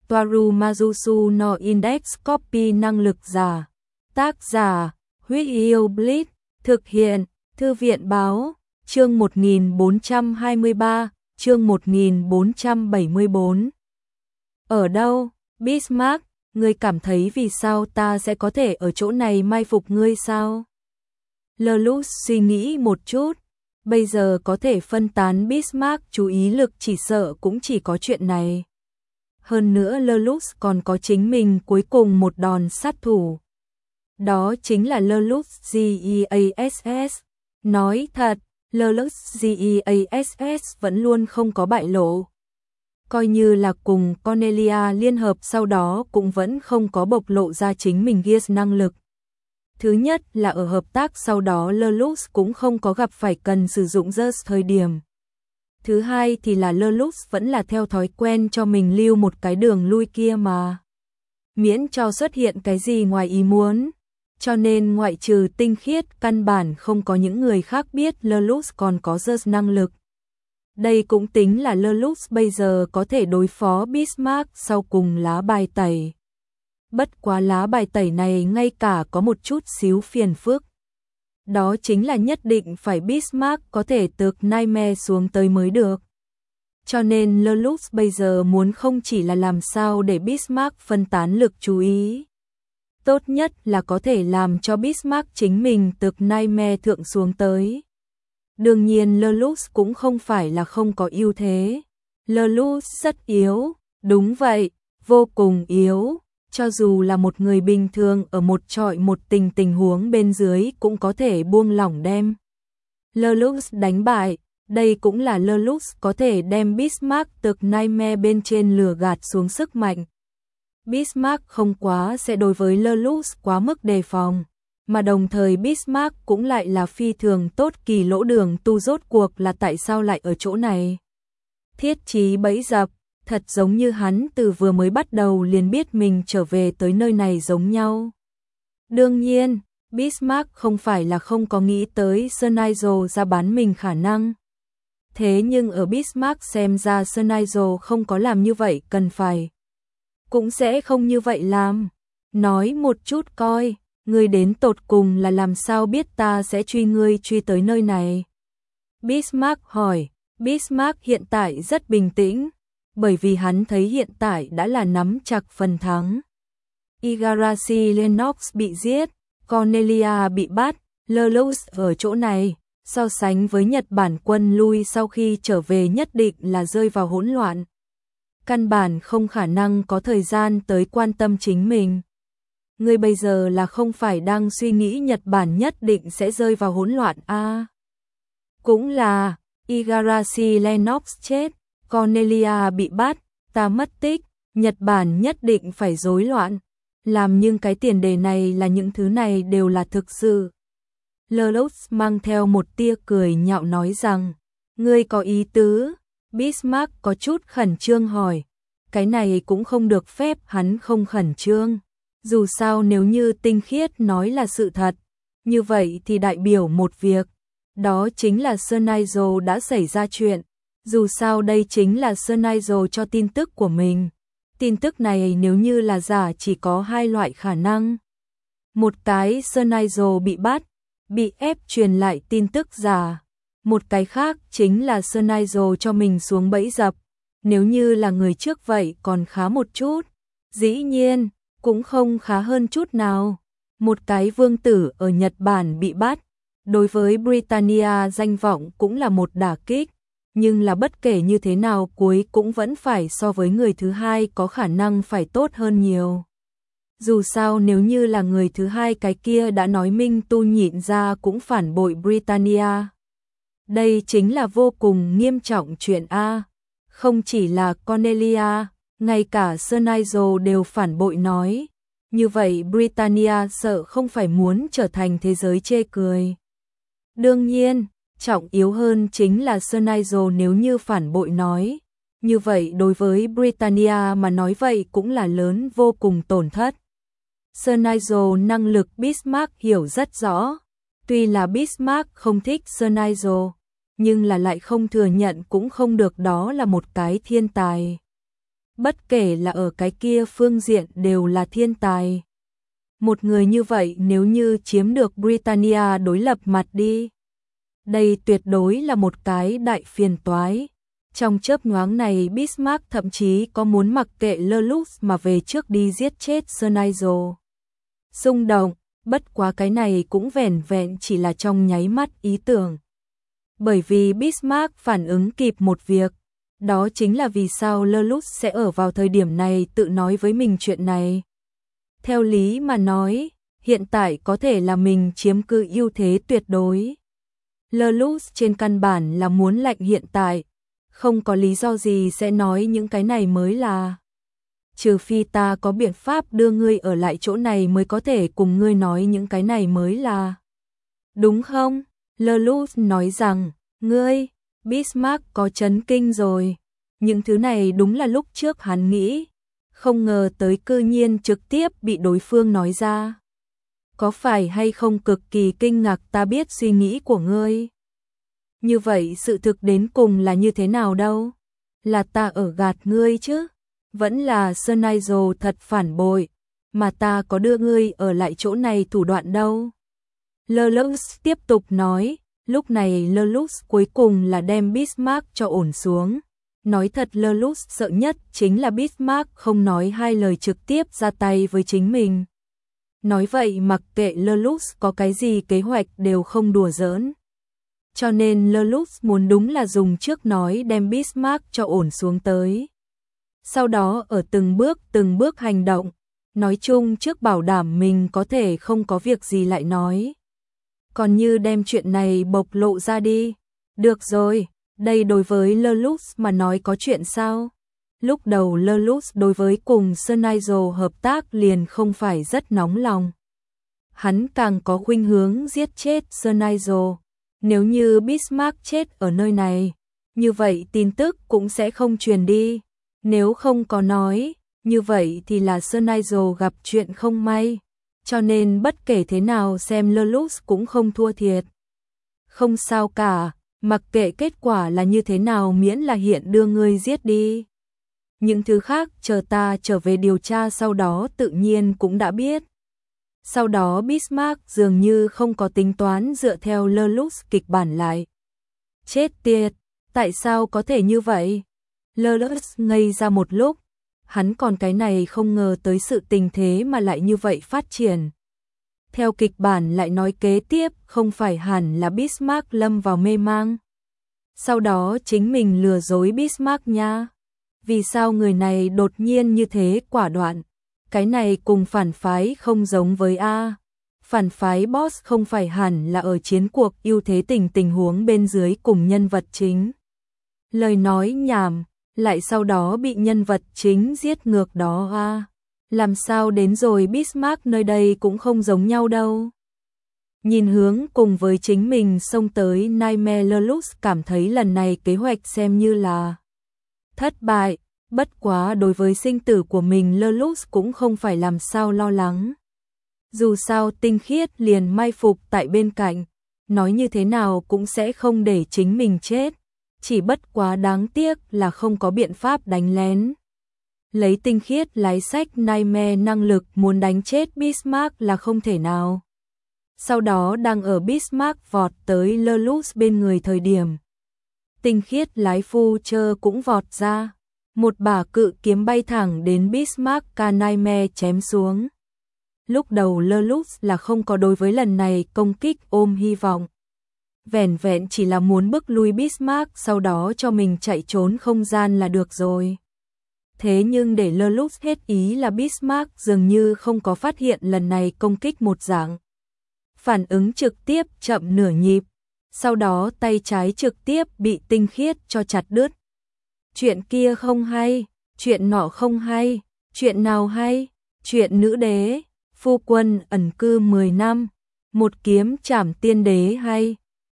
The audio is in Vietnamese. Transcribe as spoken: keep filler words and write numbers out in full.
Toaru Majusu no Index Copy năng lực giả. Tác giả, Huyết Yêu Blitz, thực hiện, Thư viện Báo, chương một nghìn bốn trăm hai mươi ba, chương một nghìn bốn trăm bảy mươi tư. Ở đâu, Bismarck, ngươi cảm thấy vì sao ta sẽ có thể ở chỗ này mai phục ngươi sao? Lelouch suy nghĩ một chút, bây giờ có thể phân tán Bismarck chú ý lực chỉ sợ cũng chỉ có chuyện này. Hơn nữa Lelouch còn có chính mình cuối cùng một đòn sát thủ. Đó chính là Lelouch Gass. Nói thật, Lelouch Gass vẫn luôn không có bại lộ. Coi như là cùng Cornelia liên hợp sau đó cũng vẫn không có bộc lộ ra chính mình Gears năng lực. Thứ nhất là ở hợp tác sau đó Lelouch cũng không có gặp phải cần sử dụng Gears thời điểm. Thứ hai thì là Lelouch vẫn là theo thói quen cho mình lưu một cái đường lui kia mà. Miễn cho xuất hiện cái gì ngoài ý muốn. Cho nên ngoại trừ tinh khiết căn bản không có những người khác biết Lelouch còn có Gears năng lực. Đây cũng tính là Lelouch bây giờ có thể đối phó Bismarck sau cùng lá bài tẩy. Bất quá lá bài tẩy này ngay cả có một chút xíu phiền phức. Đó chính là nhất định phải Bismarck có thể tược Nightmare xuống tới mới được. Cho nên Lelouch bây giờ muốn không chỉ là làm sao để Bismarck phân tán lực chú ý. Tốt nhất là có thể làm cho Bismarck chính mình tược Nightmare thượng xuống tới. Đương nhiên Lelouch cũng không phải là không có ưu thế. Lelouch rất yếu, đúng vậy, vô cùng yếu. Cho dù là một người bình thường ở một trọi một tình tình huống bên dưới cũng có thể buông lỏng đem Lelouch đánh bại. Đây cũng là Lelouch có thể đem Bismarck tược Nightmare bên trên lừa gạt xuống sức mạnh. Bismarck không quá sẽ đối với Lelouch quá mức đề phòng. Mà đồng thời Bismarck cũng lại là phi thường tốt kỳ lỗ đường tu rốt cuộc là tại sao lại ở chỗ này. Thiết trí bẫy dập, thật giống như hắn từ vừa mới bắt đầu liền biết mình trở về tới nơi này giống nhau. Đương nhiên, Bismarck không phải là không có nghĩ tới Sir Nigel ra bán mình khả năng. Thế nhưng ở Bismarck xem ra Sir Nigel không có làm như vậy cần phải. Cũng sẽ không như vậy làm. Nói một chút coi. Ngươi đến tột cùng là làm sao biết ta sẽ truy ngươi truy tới nơi này? Bismarck hỏi. Bismarck hiện tại rất bình tĩnh, bởi vì hắn thấy hiện tại đã là nắm chặt phần thắng. Igarashi Lennox bị giết, Cornelia bị bắt, Lelouch ở chỗ này, so sánh với Nhật Bản quân lui sau khi trở về nhất định là rơi vào hỗn loạn. Căn bản không khả năng có thời gian tới quan tâm chính mình. Ngươi bây giờ là không phải đang suy nghĩ Nhật Bản nhất định sẽ rơi vào hỗn loạn a? À, cũng là, Igarashi Lennox chết, Cornelia bị bắt, ta mất tích, Nhật Bản nhất định phải rối loạn. Làm nhưng cái tiền đề này là những thứ này đều là thực sự. Lelouch mang theo một tia cười nhạo nói rằng, ngươi có ý tứ? Bismarck có chút khẩn trương hỏi. Cái này cũng không được phép hắn không khẩn trương. Dù sao nếu như tinh khiết nói là sự thật, như vậy thì đại biểu một việc, đó chính là Sir Nigel đã xảy ra chuyện. Dù sao đây chính là Sir Nigel cho tin tức của mình. Tin tức này nếu như là giả chỉ có hai loại khả năng. Một cái Sir Nigel bị bắt, bị ép truyền lại tin tức giả. Một cái khác chính là Sir Nigel cho mình xuống bẫy dập. Nếu như là người trước vậy còn khá một chút. Dĩ nhiên, cũng không khá hơn chút nào. Một cái vương tử ở Nhật Bản bị bắt, đối với Britannia danh vọng cũng là một đả kích, nhưng là bất kể như thế nào cuối cũng vẫn phải so với người thứ hai có khả năng phải tốt hơn nhiều. Dù sao nếu như là người thứ hai cái kia đã nói minh tu nhịn ra cũng phản bội Britannia. Đây chính là vô cùng nghiêm trọng chuyện A. Không chỉ là Cornelia, ngay cả Sir Nigel đều phản bội nói. Như vậy Britannia sợ không phải muốn trở thành thế giới chê cười. Đương nhiên, trọng yếu hơn chính là Sir Nigel nếu như phản bội nói. Như vậy đối với Britannia mà nói vậy cũng là lớn vô cùng tổn thất. Sir Nigel năng lực Bismarck hiểu rất rõ. Tuy là Bismarck không thích Sir Nigel, nhưng là lại không thừa nhận cũng không được, đó là một cái thiên tài. bất kể là ở cái kia phương diện đều là thiên tài. Một người như vậy nếu như chiếm được Britannia đối lập mặt đi, đây tuyệt đối là một cái đại phiền toái. Trong chớp nhoáng này Bismarck thậm chí có muốn mặc kệ Lerlux mà về trước đi giết chết Sir Nigel. Xung động, bất quá cái này cũng vẻn vẹn chỉ là trong nháy mắt ý tưởng. Bởi vì Bismarck phản ứng kịp một việc, đó chính là vì sao Lerlux sẽ ở vào thời điểm này tự nói với mình chuyện này. Theo lý mà nói, hiện tại có thể là mình chiếm cứ ưu thế tuyệt đối. Lerlux trên căn bản là muốn lệnh hiện tại, không có lý do gì sẽ nói những cái này mới là. Trừ phi ta có biện pháp đưa ngươi ở lại chỗ này mới có thể cùng ngươi nói những cái này mới là. Đúng không? Lerlux nói rằng, ngươi, Bismarck có chấn kinh rồi. Những thứ này đúng là lúc trước hắn nghĩ, không ngờ tới cư nhiên trực tiếp bị đối phương nói ra. Có phải hay không cực kỳ kinh ngạc ta biết suy nghĩ của ngươi? Như vậy sự thực đến cùng là như thế nào đâu? Là ta ở gạt ngươi chứ? Vẫn là Sir Nigel thật phản bội, mà ta có đưa ngươi ở lại chỗ này thủ đoạn đâu? Lerlux tiếp tục nói, lúc này Lerlux cuối cùng là đem Bismarck cho ổn xuống. Nói thật Lerlux sợ nhất chính là Bismarck không nói hai lời trực tiếp ra tay với chính mình. Nói vậy mặc kệ Lerlux có cái gì kế hoạch đều không đùa giỡn. Cho nên Lerlux muốn đúng là dùng trước nói đem Bismarck cho ổn xuống tới. Sau đó ở từng bước từng bước hành động, nói chung trước bảo đảm mình có thể không có việc gì lại nói. Còn như đem chuyện này bộc lộ ra đi. Được rồi, đây đối với Lerlux mà nói có chuyện sao? Lúc đầu Lerlux đối với cùng Sir Nigel hợp tác liền không phải rất nóng lòng. Hắn càng có khuynh hướng giết chết Sir Nigel. Nếu như Bismarck chết ở nơi này, như vậy tin tức cũng sẽ không truyền đi. Nếu không có nói, như vậy thì là Sir Nigel gặp chuyện không may. Cho nên bất kể thế nào xem Lerlux cũng không thua thiệt. Không sao cả, mặc kệ kết quả là như thế nào miễn là hiện đưa ngươi giết đi. Những thứ khác chờ ta trở về điều tra sau đó tự nhiên cũng đã biết. Sau đó Bismarck dường như không có tính toán dựa theo Lerlux kịch bản lại. Chết tiệt, tại sao có thể như vậy? Lerlux ngây ra một lúc, hắn còn cái này không ngờ tới sự tình thế mà lại như vậy phát triển. Theo kịch bản lại nói kế tiếp không phải hẳn là Bismarck lâm vào mê mang. Sau đó chính mình lừa dối Bismarck nha. Vì sao người này đột nhiên như thế quả đoạn? Cái này cùng phản phái không giống với A. Phản phái boss không phải hẳn là ở chiến cuộc ưu thế tình tình huống bên dưới cùng nhân vật chính. Lời nói nhảm, lại sau đó bị nhân vật chính giết ngược đó A. Làm sao đến rồi Bismarck nơi đây cũng không giống nhau đâu. Nhìn hướng cùng với chính mình xông tới Nightmare Lerlux cảm thấy lần này kế hoạch xem như là thất bại. Bất quá đối với sinh tử của mình Lerlux cũng không phải làm sao lo lắng. Dù sao Tinh Khiết liền mai phục tại bên cạnh, nói như thế nào cũng sẽ không để chính mình chết. Chỉ bất quá đáng tiếc là không có biện pháp đánh lén. Lấy Tinh Khiết lái sách Nightmare năng lực muốn đánh chết Bismarck là không thể nào. Sau đó đang ở Bismarck vọt tới Lerlux bên người thời điểm. Tinh Khiết lái phu chơ cũng vọt ra. Một bả cự kiếm bay thẳng đến Bismarck ca Nightmare chém xuống. Lúc đầu Lerlux là không có đối với lần này công kích ôm hy vọng. Vẻn vẹn chỉ là muốn bức lui Bismarck sau đó cho mình chạy trốn không gian là được rồi. Thế nhưng để Lerlux hết ý là Bismarck dường như không có phát hiện lần này công kích một dạng. Phản ứng trực tiếp chậm nửa nhịp, sau đó tay trái trực tiếp bị Tinh Khiết cho chặt đứt. Chuyện kia không hay, chuyện nọ không hay, chuyện nào hay, chuyện nữ đế, phu quân ẩn cư mười năm, một kiếm trảm tiên đế hay,